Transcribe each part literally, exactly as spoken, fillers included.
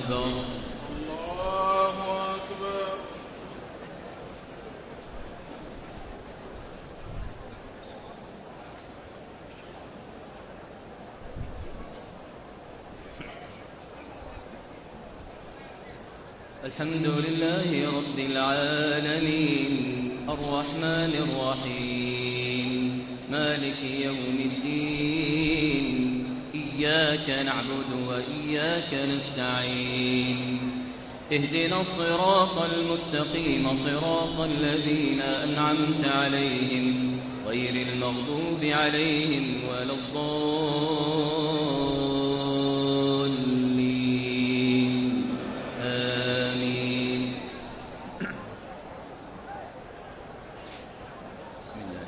أكبر. الله أكبر. الحمد لله رب العالمين الرحمن الرحيم مالك يوم الدين إياك نعبد وإياك نستعين اهدنا الصراط المستقيم صراط الذين أنعمت عليهم غير المغضوب عليهم ولا الضالين آمين. بسم الله.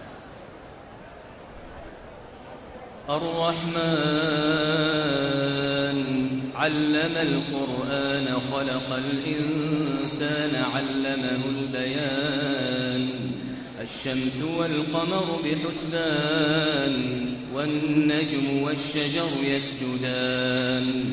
الرحمن علم القرآن خلق الإنسان علمه البيان الشمس والقمر بحسبان والنجم والشجر يسجدان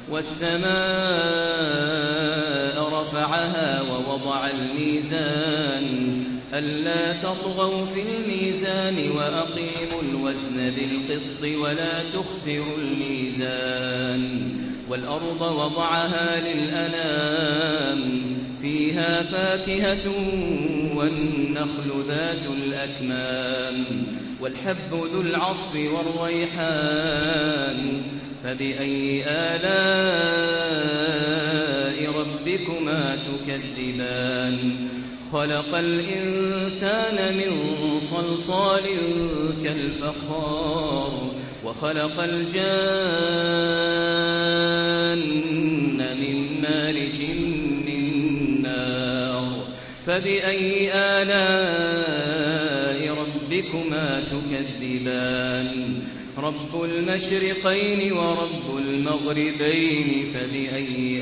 والسماء رفعها ووضع الميزان ألا تطغوا في الميزان وأقيموا الوزن بالقسط ولا تخسروا الميزان والأرض وضعها للأنام فيها فاكهة والنخل ذات الأكمام والحب ذو العصف والريحان فبأي آلاء ربكما تكذبان خلق الإنسان من صلصال كالفخار وخلق الجان من مارج من نار فبأي آلاء ربكما تكذبان رب المشرقين ورب المغربين فبأي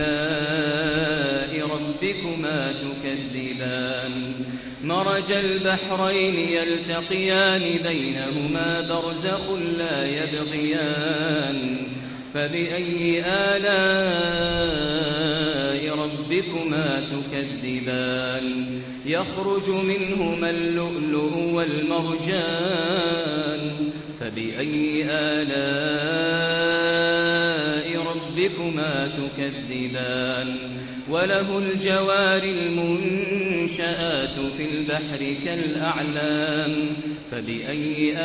آلاء ربكما تكذبان مرج البحرين يلتقيان بينهما برزخ لا يبغيان فبأي آلاء ربكما تكذبان يخرج منهما اللؤلؤ والمرجان فبأي آلاء ربكما تكذبان وله الجوار المنشآت في البحر كالأعلام فبأي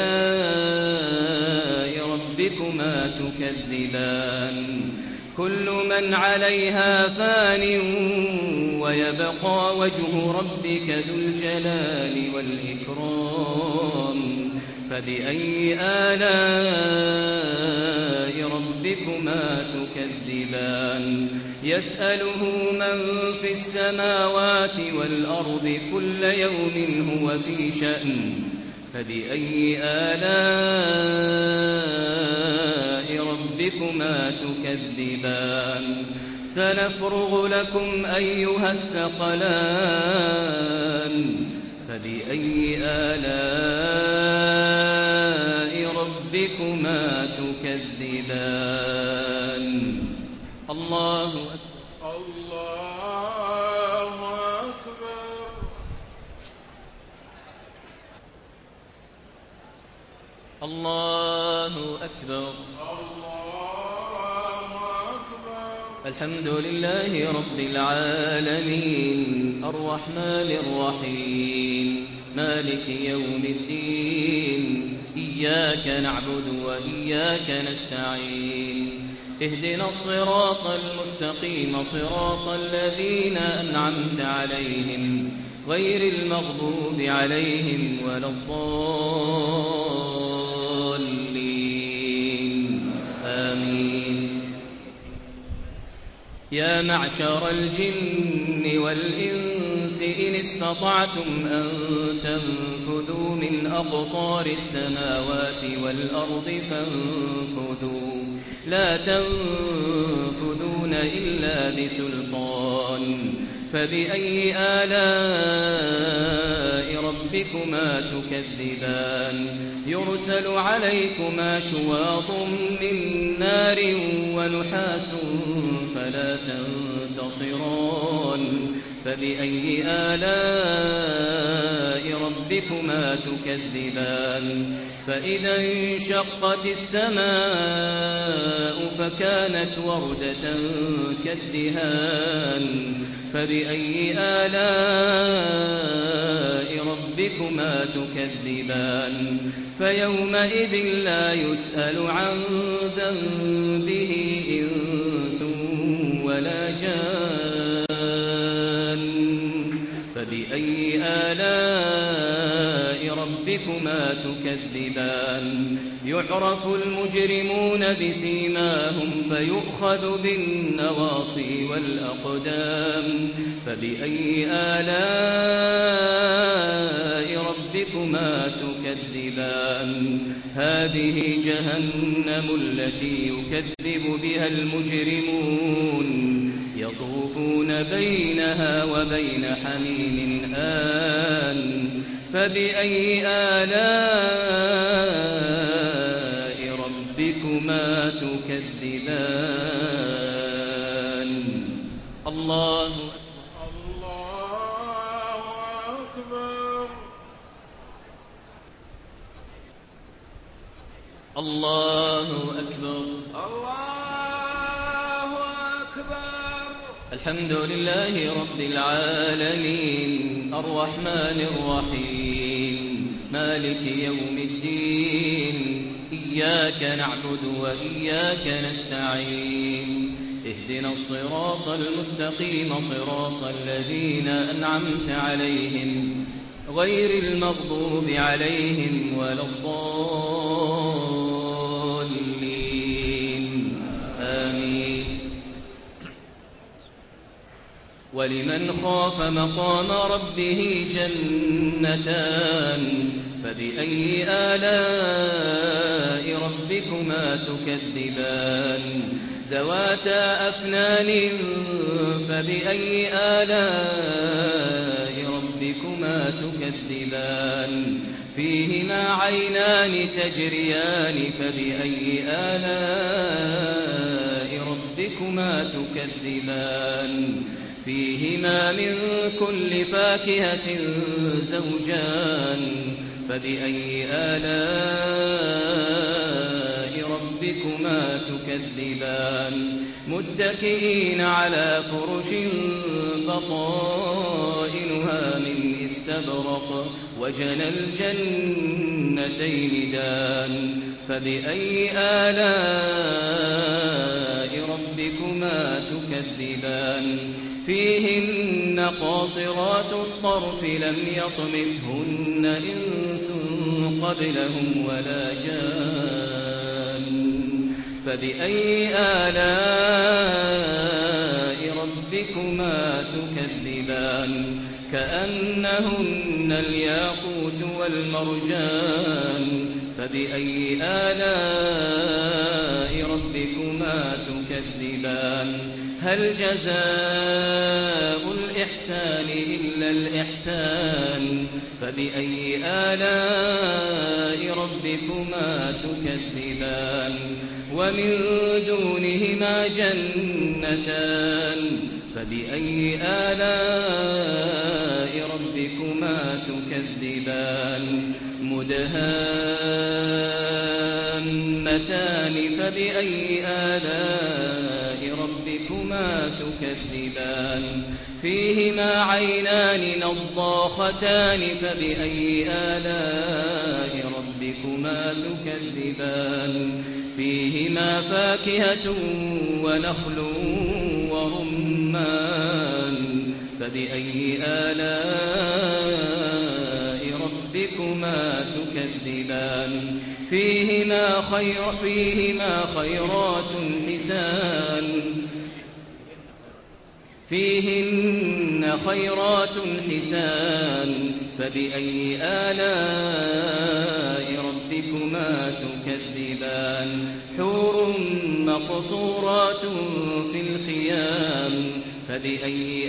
آلاء ربكما تكذبان كل من عليها فان ويبقى وجه ربك ذو الجلال والإكرام فبأي آلاء ربكما تكذبان يسأله من في السماوات والأرض كل يوم هو في شأن فبأي آلاء ربكما تكذبان سنفرغ لكم أيها الثقلان فبأي آلاء ربكما تكذبان الله أكبر. الله أكبر. الله أكبر. الله أكبر. الحمد لله رب العالمين الرحمن الرحيم مالك يوم الدين إياك نعبد وإياك نستعين اهدنا الصراط المستقيم صراط الذين أنعمت عليهم غير المغضوب عليهم ولا الضالين آمين. يا معشر الجن والإنس إن استطعتم أن تنفذوا من أقطار السماوات والأرض فانفذوا لا تنفذون يأتون إلا بسلطان فبأي آلاء ربكما تكذبان يرسل عليكما شواظ من نار ونحاس فلا تنتصران فبأي آلاء ربكما تكذبان فإذا انشقت السماء فكانت وردة كالدهان فبأي آلاء ربكما تكذبان فيومئذ لا يسأل عن ذنبه إنس ولا جان فبأي آلاء ربكما تكذبان يعرف المجرمون بسيماهم فيؤخذ بالنواصي والأقدام فبأي آلاء ربكما تكذبان هذه جهنم التي يكذب بها المجرمون يطوفون بينها وبين حميم آن فبأي آلاء ربكما تكذبان الله الله أكبر الله أكبر الله أكبر الحمد لله رب العالمين الرحمن الرحيم مالك يوم الدين إياك نعبد وإياك نستعين اهدنا الصراط المستقيم صراط الذين أنعمت عليهم غير المغضوب عليهم ولا الضالين آمين ولمن خاف مقام ربه جنتان فبأي آلاء ربكما تكذبان ذواتا أفنان فبأي آلاء ربكما تكذبان فيهما عينان تجريان فبأي آلاء ربكما تكذبان فيهما من كل فاكهة زوجان فبأي آلاء ربكما تكذبان متكئين على فرش بطائنها من استبرق وجنى الجنتين دان فبأي آلاء ربكما تكذبان فيهن قاصرات الطرف لم يطمثهن إنس قبلهم ولا جان فبأي آلاء ربكما تكذبان كأنهن الياقوت والمرجان فبأي آلاء ربكما تكذبان هل جزاء الإحسان إلا الإحسان فبأي آلاء ربكما تكذبان ومن دونهما جنتان فبأي آلاء ربكما تكذبان مدهامتان فبأي آلاء ربكما تكذبان فيهما عينان نضاختان فبأي آلاء ربكما تكذبان فيهما فاكهة ونخل ورمان فبأي آلاء ربكما تكذبان فيهما خير فيهما خيرات حسان فيهن خيرات حسان فبأي آلاء ربكما تكذبان حور مقصورات في الخيام فبأي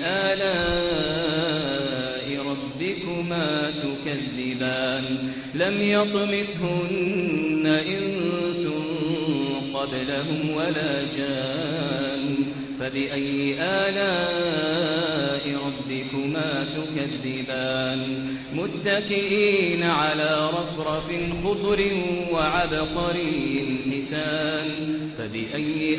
آلاء ربكما تكذبان لم يطمثهن إنس قبلهم ولا جان فبأي آلاء ربكما تكذبان متكئين على رفرف خضر وعبقري حسان فبأي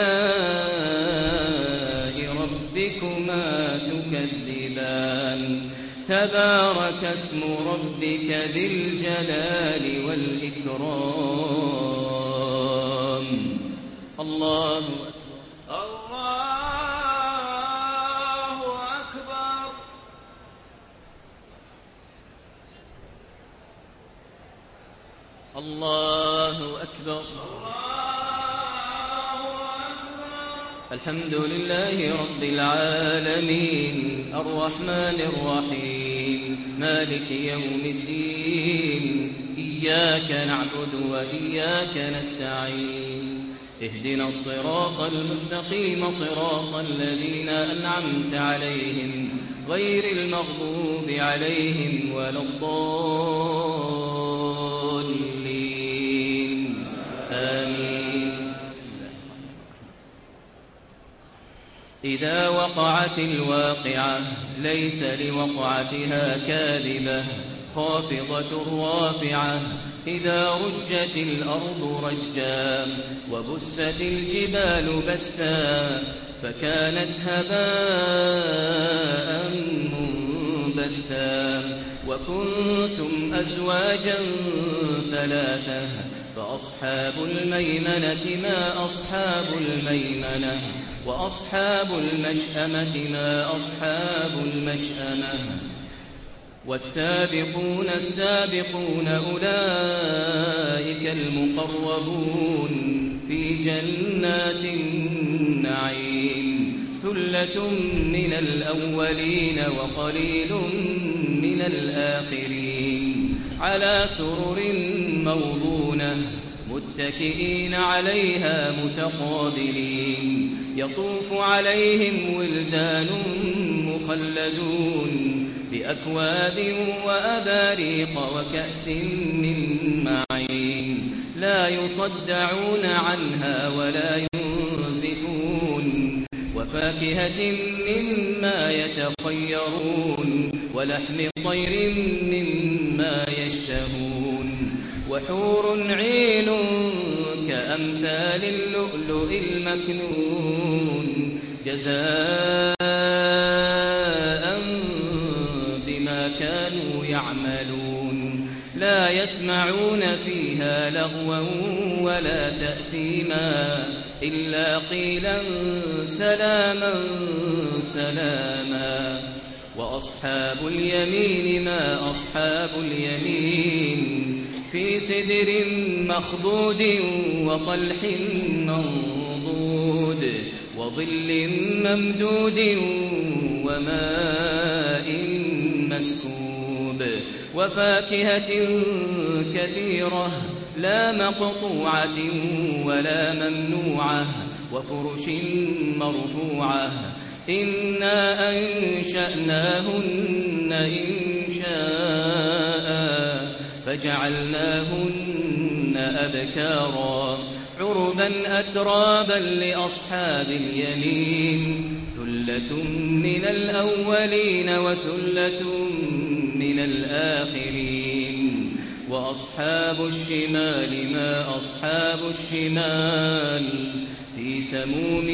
آلاء ربكما تكذبان تبارك اسم ربك ذي الجلال والإكرام الله الله أكبر الله أكبر الحمد لله رب العالمين الرحمن الرحيم مالك يوم الدين إياك نعبد وإياك نستعين اهدنا الصراط المستقيم صراط الذين أنعمت عليهم غير المغضوب عليهم ولا الضالين آمين إذا وقعت الواقعة ليس لوقعتها كاذبة خافضة رافعة إذا رجت الأرض رجا وبست الجبال بسا فكانت هباء منبثا وكنتم أزواجا ثلاثة فأصحاب الميمنة ما أصحاب الميمنة وأصحاب المشأمة ما أصحاب المشأمة والسابقون السابقون أولئك المقربون في جنات النعيم ثلة من الأولين وقليل من الآخرين على سرر موضونة متكئين عليها متقابلين يطوف عليهم ولدان مخلدون بأكواب وأباريق وكأس من معين لا يصدعون عنها ولا ينزفون وفاكهة مما يتخيرون ولحم طير مما يشتهون وحور عين كأمثال اللؤلؤ المكنون جزاء بما كانوا يعملون لا يسمعون فيها لغوا ولا تأثيما إلا قيلا سلاما سلاما وأصحاب اليمين ما أصحاب اليمين في سدر مخضود وطلح منضود وظل ممدود وماء مسكوب وفاكهة كثيرة لا مقطوعة ولا ممنوعة وفرش مرفوعة إنا أنشأناهن إنشاء فجعلناهن أبكارا عربا أترابا لأصحاب اليمين ثلة من الأولين وثلة من الآخرين وأصحاب الشمال ما أصحاب الشمال في سموم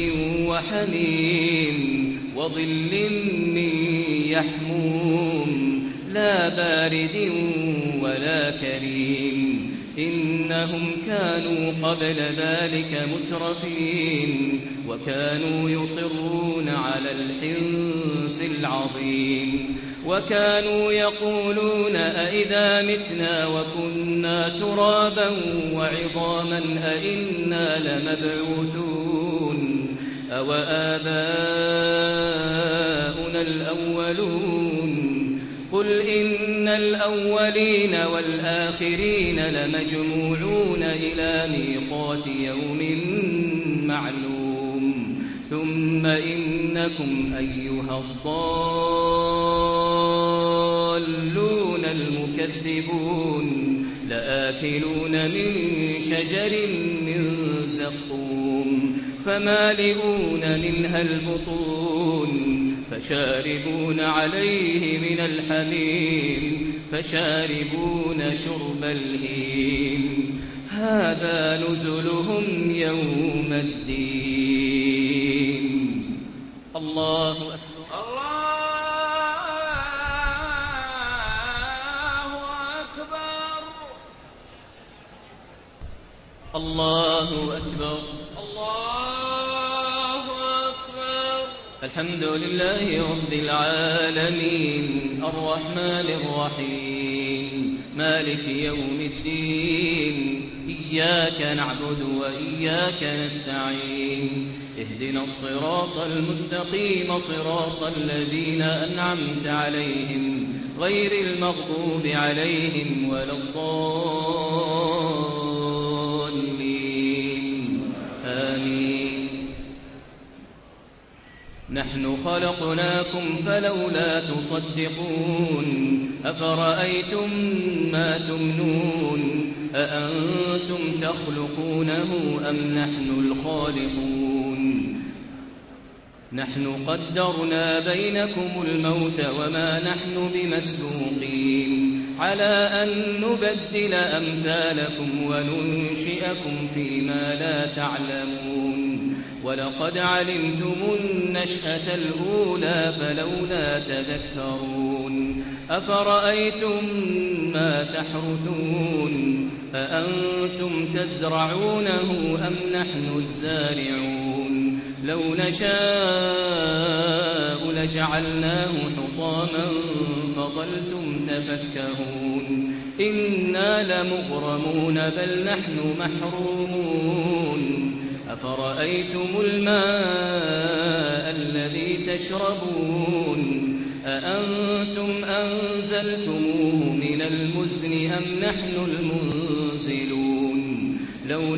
وحميم وظل من يحموم لا بارد ولا كريم إنهم كانوا قبل ذلك مترفين وكانوا يصرون على الحنث العظيم وكانوا يقولون أئذا متنا وكنا ترابا وعظاما أئنا لمبعوثون أو آباؤنا الأولون قل إن الأولين والآخرين لمجموعون إلى ميقات يوم معلوم ثم إنكم أيها الضالون المكذبون لآكلون من شجر من زقوم فمالئون منها البطون فشاربون عليه من الحميم فشاربون شرب الهيم هذا نزلهم يوم الدين. الله أكبر. الله الله أكبر. أكبر. الله أكبر. الحمد لله رب العالمين الرحمن الرحيم مالك يوم الدين إياك نعبد وإياك نستعين اهدنا الصراط المستقيم صراط الذين أنعمت عليهم غير المغضوب عليهم ولا الضالين آمين. نحن خلقناكم فلولا تصدقون أفرأيتم ما تمنون أأنتم تخلقونه أم نحن الخالقون نحن قدرنا بينكم الموت وما نحن بمسبوقين على أن نبدل أمثالكم وننشئكم فيما لا تعلمون ولقد علمتم النشأة الأولى فلولا تذكرون أفرأيتم ما تحرثون أأنتم تزرعونه أم نحن الزارعون لو نشاء لجعلناه حطاما فظلتم تفكهون إنا لمغرمون بل نحن محرومون أفرأيتم الماء الذي تشربون أأنتم أنزلتموه من المزن أم نحن المنزلون لو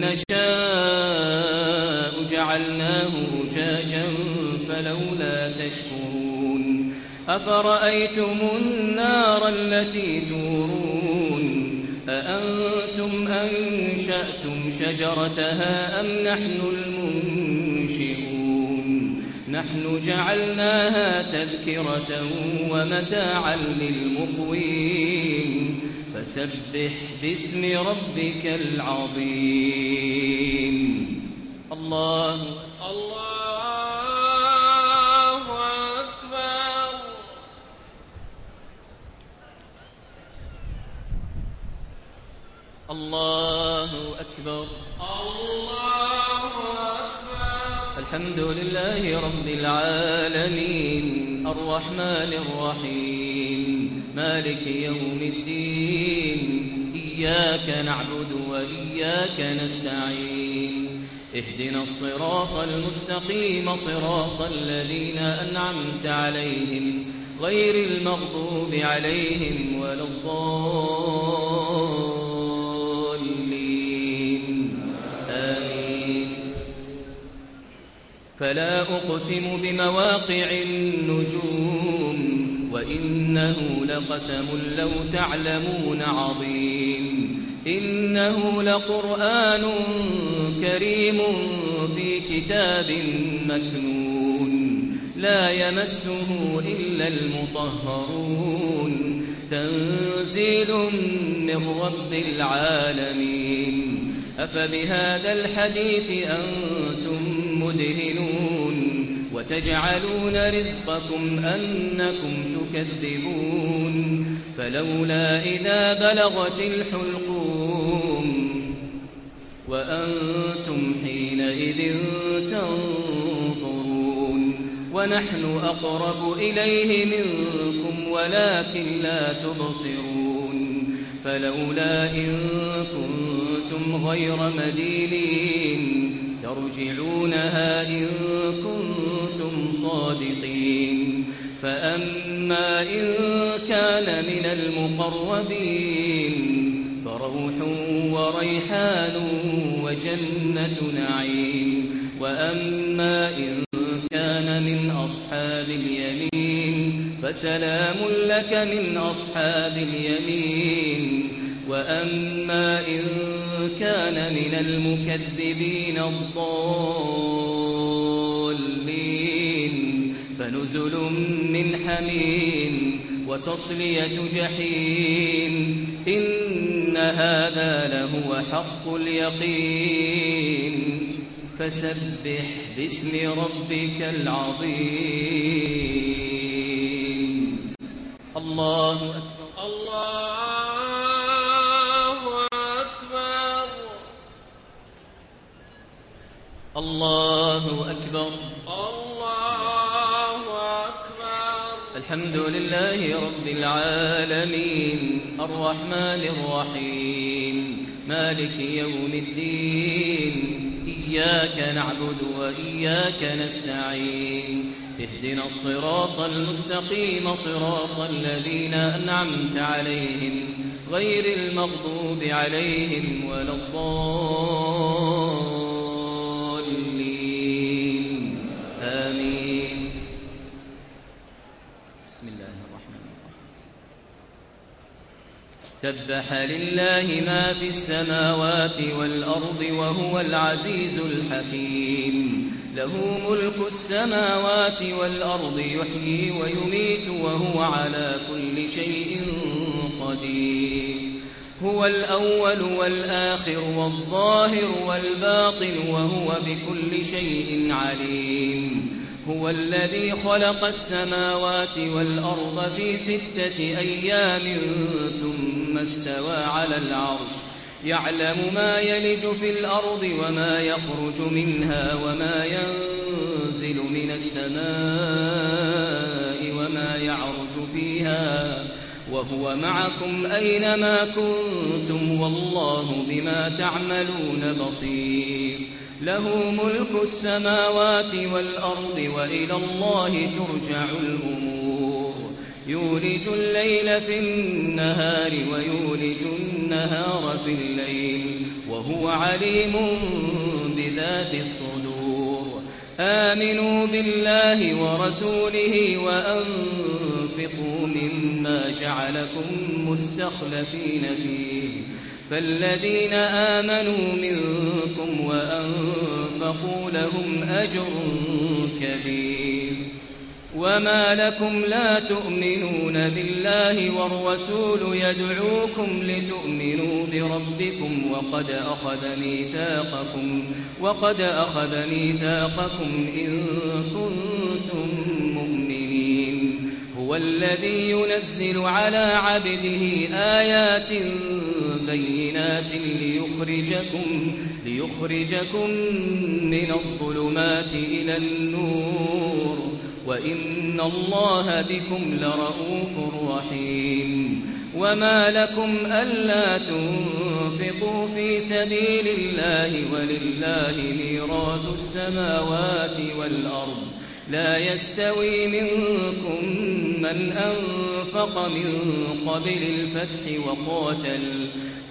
نشاء جعلناه أجاجا فلولا تشكرون أفرأيتم النار التي تورون أأنتم أنشأتم شجرتها أم نحن المنشئون نحن جعلناها تذكرة ومتاعا للمقوين فسبح باسم ربك العظيم. الله الله أكبر. الله أكبر. الله أكبر. الحمد لله رب العالمين الرحمن الرحيم مالك يوم الدين إياك نعبد وإياك نستعين اهدنا الصراط المستقيم صراط الذين أنعمت عليهم غير المغضوب عليهم ولا الضالين آمين. فلا أقسم بمواقع النجوم وإنه لقسم لو تعلمون عظيم إنه لقرآن كريم في كتاب مكنون لا يمسه إلا المطهرون تنزيل من رب العالمين. أفبهذا الحديث أنتم مدهنون وتجعلون رزقكم أنكم تكذبون فلولا إذا بلغت الحلقوم وأنتم حينئذ تنظرون ونحن أقرب إليه منكم ولكن لا تبصرون فلولا إن كنتم غير مدينين ترجعونها إن كنتم صادقين فأما إن كان من المقربين فروح وريحان وجنة نعيم. وأما إن كان من أصحاب اليمين فسلام لك من أصحاب اليمين. وأما إن كان من المكذبين الضالين فنزل من حميم وتصلية جحيم. إن هذا لهو حق اليقين. فسبح باسم ربك العظيم. الله أكبر. الله أكبر. الله أكبر. الله أكبر. الحمد لله رب العالمين الرحمن الرحيم مالك يوم الدين. إياك نعبد وإياك نستعين. اهدنا الصراط المستقيم صراط الذين أنعمت عليهم غير المغضوب عليهم ولا الضالين. آمين. بسم الله الرحمن الرحيم. سبح لله ما في السماوات والأرض وهو العزيز الحكيم. له ملك السماوات والأرض يحيي ويميت وهو على كل شيء قدير. هو الأول والآخر والظاهر والباطن وهو بكل شيء عليم. هو الذي خلق السماوات والأرض في ستة أيام ثم استوى على العرش يعلم ما يلج في الأرض وما يخرج منها وما ينزل من السماء وما يعرج فيها وهو معكم أينما كنتم والله بما تعملون بصير. له ملك السماوات والأرض وإلى الله ترجع الأمور. يولج الليل في النهار ويولج النهار في الليل وهو عليم بذات الصدور. آمنوا بالله ورسوله وأنفقوا مما جعلكم مستخلفين فيه فالذين آمنوا منكم وأنفقوا لهم أجر كبير. وما لكم لا تؤمنون بالله والرسول يدعوكم لتؤمنوا بربكم وقد أخذ ميثاقكم وقد أخذ ميثاقكم إن كنتم مؤمنين. هو الذي ينزل على عبده آيات بينات ليخرجكم ليخرجكم من الظلمات إلى النور وإن الله بكم لرءوف رحيم. وما لكم ألا تنفقوا في سبيل الله ولله ميراث السماوات والأرض لا يستوي منكم من أنفق من قبل الفتح وقاتل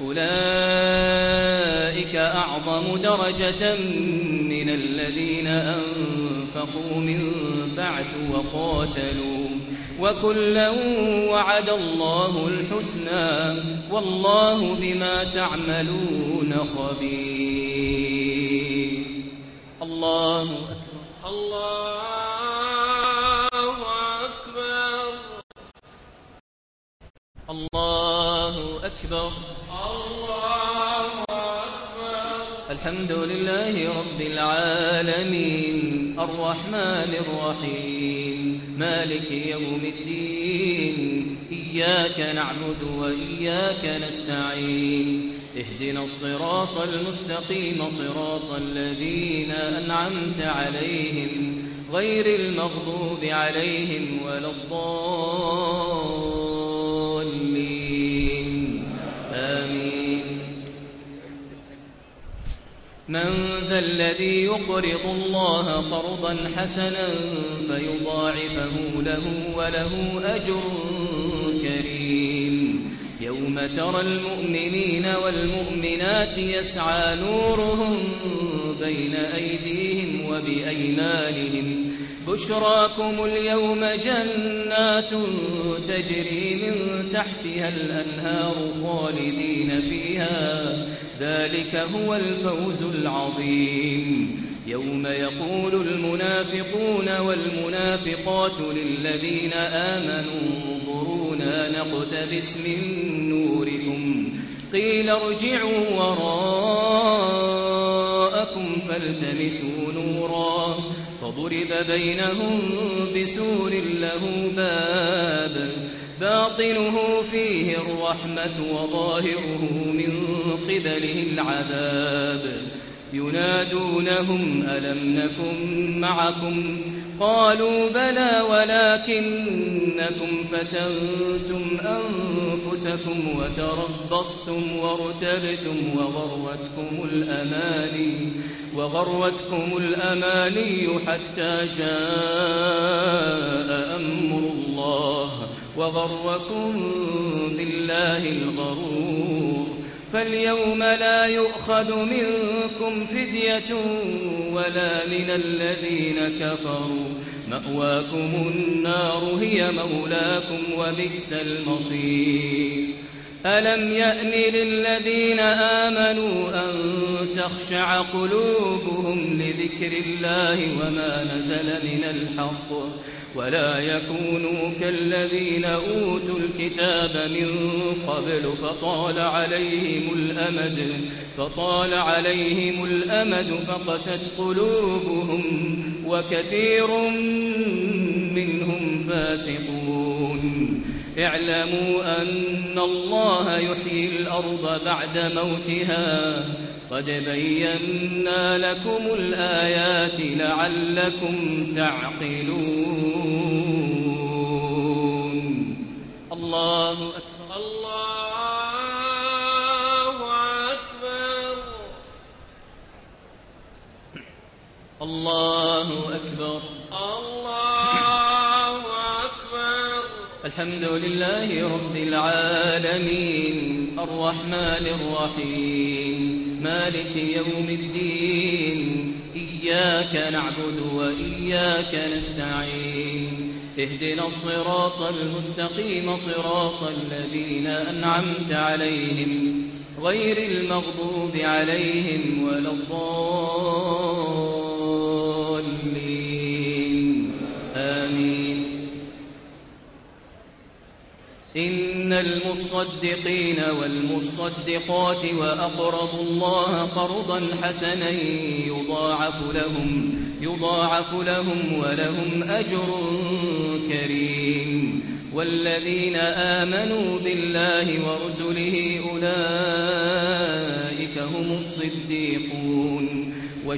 أولئك أعظم درجة من الذين أنفقوا من بعد وقاتلوا وكلا وعد الله الحسنى والله بما تعملون خبير. الله أكبر. الله أكبر. الله أكبر. الله أكبر. الحمد لله رب العالمين الرحمن الرحيم مالك يوم الدين. إياك نعبد وإياك نستعين. اهدنا الصراط المستقيم صراط الذين أنعمت عليهم غير المغضوب عليهم ولا الضالين. آمين. من ذا الذي يقرض الله قرضا حسنا فيضاعفه له وله أجر كريم. يوم ترى المؤمنين والمؤمنات يسعى نورهم بين أيديهم وبأيمانهم بشراكم اليوم جنات تجري من تحتها الأنهار خالدين فيها ذلك هو الفوز العظيم. يوم يقول المنافقون والمنافقات للذين آمنوا انظرونا نقتبس من نوركم قيل ارجعوا وراءكم فالتمسوا نورا فضرب بينهم بسور له باب باطنه فيه الرحمة وظاهره من قبله العذاب ينادونهم ألم نكن معكم قالوا بلى ولكنكم فتنتم أنفسكم وتربصتم وارتبتم وغرتكم الأماني وغرتكم الأماني حتى جاء أمر الله وغركم بالله الغرور. فاليوم لا يؤخذ منكم فدية ولا من الذين كفروا مأواكم النار هي مولاكم وبئس المصير. ألم يأن للذين آمنوا أن تخشع قلوبهم لذكر الله وما نزل من الحق ولا يكونوا كالذين أوتوا الكتاب من قبل فطال عليهم الأمد فطال عليهم الأمد فقست قلوبهم وكثير منهم فاسقون. اعلموا أن الله يحيي الأرض بعد موتها قد بينا لكم الآيات لعلكم تعقلون. الله أكبر الله أكبر الله أكبر الله أكبر. الحمد لله رب العالمين الرحمن الرحيم مالك يوم الدين إياك نعبد وإياك نستعين اهدنا الصراط المستقيم صراط الذين أنعمت عليهم غير المغضوب عليهم ولا الضالين آمين. إن المصدقين والمصدقات وأقرضوا الله قرضا حسنا يضاعف لهم يضاعف لهم ولهم أجر كريم. والذين آمنوا بالله ورسله أولئك هم الصديقون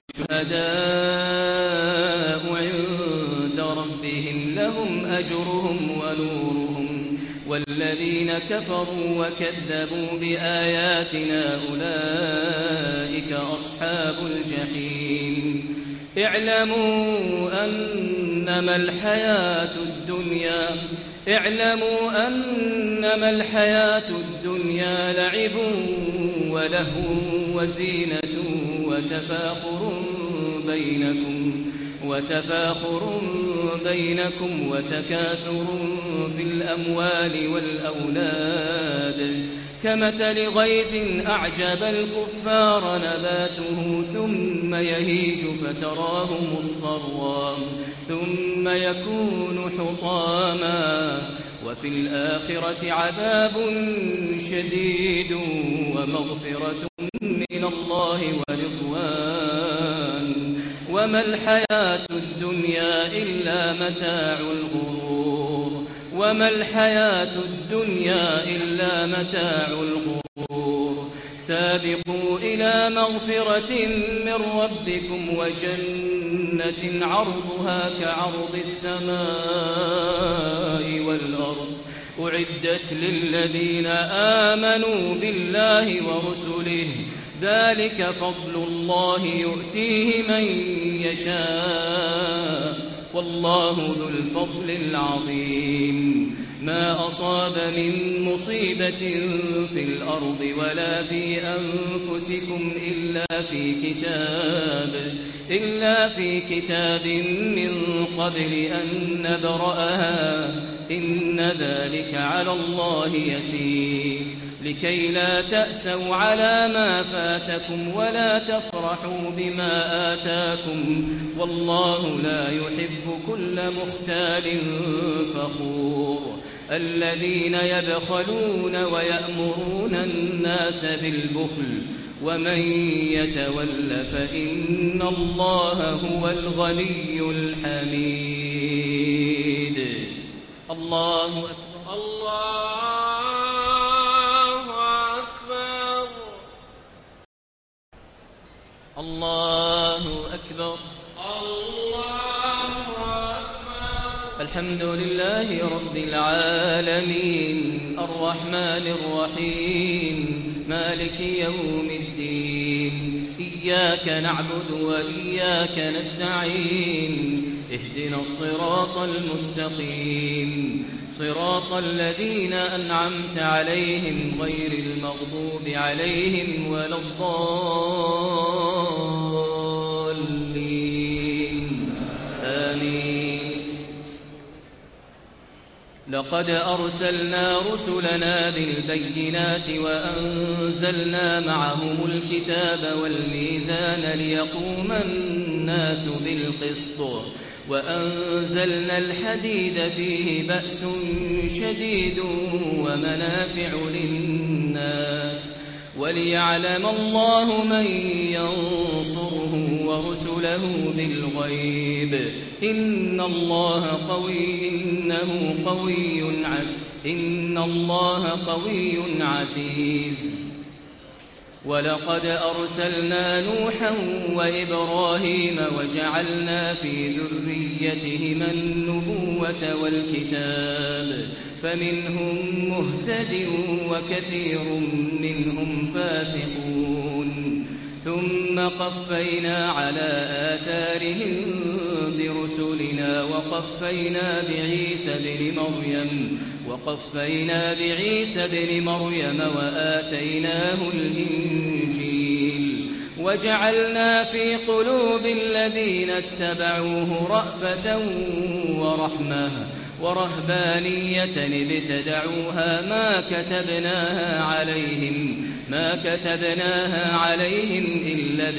والشهداء عند ربهم لهم أجرهم ونورهم. والذين كفروا وكذبوا بآياتنا أولئك أصحاب الجحيم. اعلموا أنما الحياة الدنيا اعلموا أنما الحياة الدنيا لعب ولهو وزينة وتفاخر بينكم وتفاخر بينكم وتكاثر في الأموال والأولاد كمثل غيث أعجب الكفار نباته ثم يهيج فتراه مصفرا ثم يكون حطاما وفي الآخرة عذاب شديد ومغفرة من الله ورضوان وما الحياة الدنيا إلا متاع الغرور وما الحياة الدنيا إلا متاع الغرور. سابقوا إلى مغفرة من ربكم وجنة عرضها كعرض السماء والأرض أعدت للذين آمنوا بالله ورسله ذلك فضل الله يؤتيه من يشاء والله ذو الفضل العظيم ما أصاب من مصيبة في الأرض ولا في أنفسكم إلا في كتاب إلا في كتاب من قبل أن نبرأها إن ذلك على الله يسير لكي لا تأسوا على ما فاتكم ولا تفرحوا بما آتاكم والله لا يحب كل مختال فخور الذين يبخلون ويأمرون الناس بالبخل ومن يتول فإن الله هو الغني الحميد الله أكبر الله أكبر الله أكبر الله أكبر الحمد لله رب العالمين الرحمن الرحيم مالك يوم الدين إياك نعبد وإياك نستعين اهدنا الصراط المستقيم صراط الذين أنعمت عليهم غير المغضوب عليهم ولا الضالين آمين لقد أرسلنا رسلنا بالبينات وأنزلنا معهم الكتاب والميزان ليقوم الناس بالقسط وأنزلنا الحديد فيه بأس شديد ومنافع للناس وليعلم الله من ينصره ورسله بالغيب إن الله قوي إنه قوي عزيز إن الله قوي عزيز ولقد أرسلنا نوحا وإبراهيم وجعلنا في ذريتهما النبوة والكتاب فمنهم مهتد وكثير منهم فاسقون ثم قفينا على آثارهم برسلنا وقفينا بعيسى بن مريم وقفينا بعيسى بن مريم وآتيناه الإنجيل وجعلنا في قلوب الذين اتبعوه رأفة ورحمة ورهبانية ابتدعوها ما كتبناها عليهم ما كتبناها عليهم إلا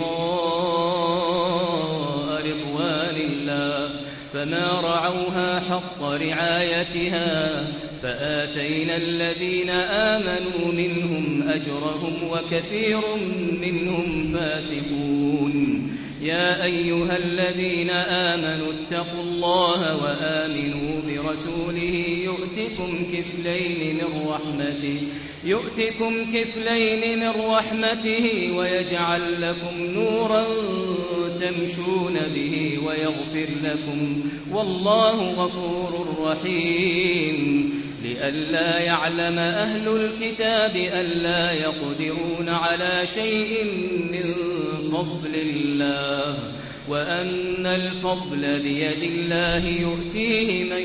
ابتغاء رضوان الله فما رعوها حق رعايتها فآتينا الذين آمنوا منهم أجرهم وكثير منهم فاسقون يا أيها الذين آمنوا اتقوا الله وآمنوا برسوله يؤتكم كفلين من رحمته يؤتكم كفلين من رحمته ويجعل لكم نورا تمشون به ويغفر لكم والله غفور رحيم لئلا يعلم أهل الكتاب ألا يقدرون على شيء من فضل الله وأن الفضل بيد الله يؤتيه من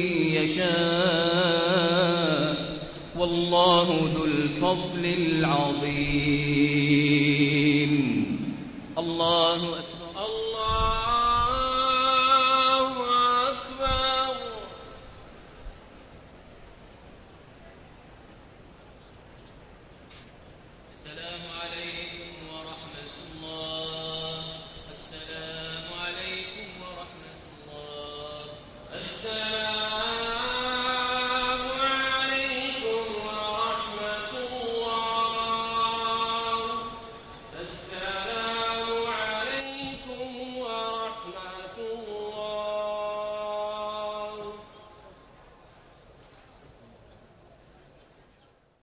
يشاء والله ذو الفضل العظيم الله أكبر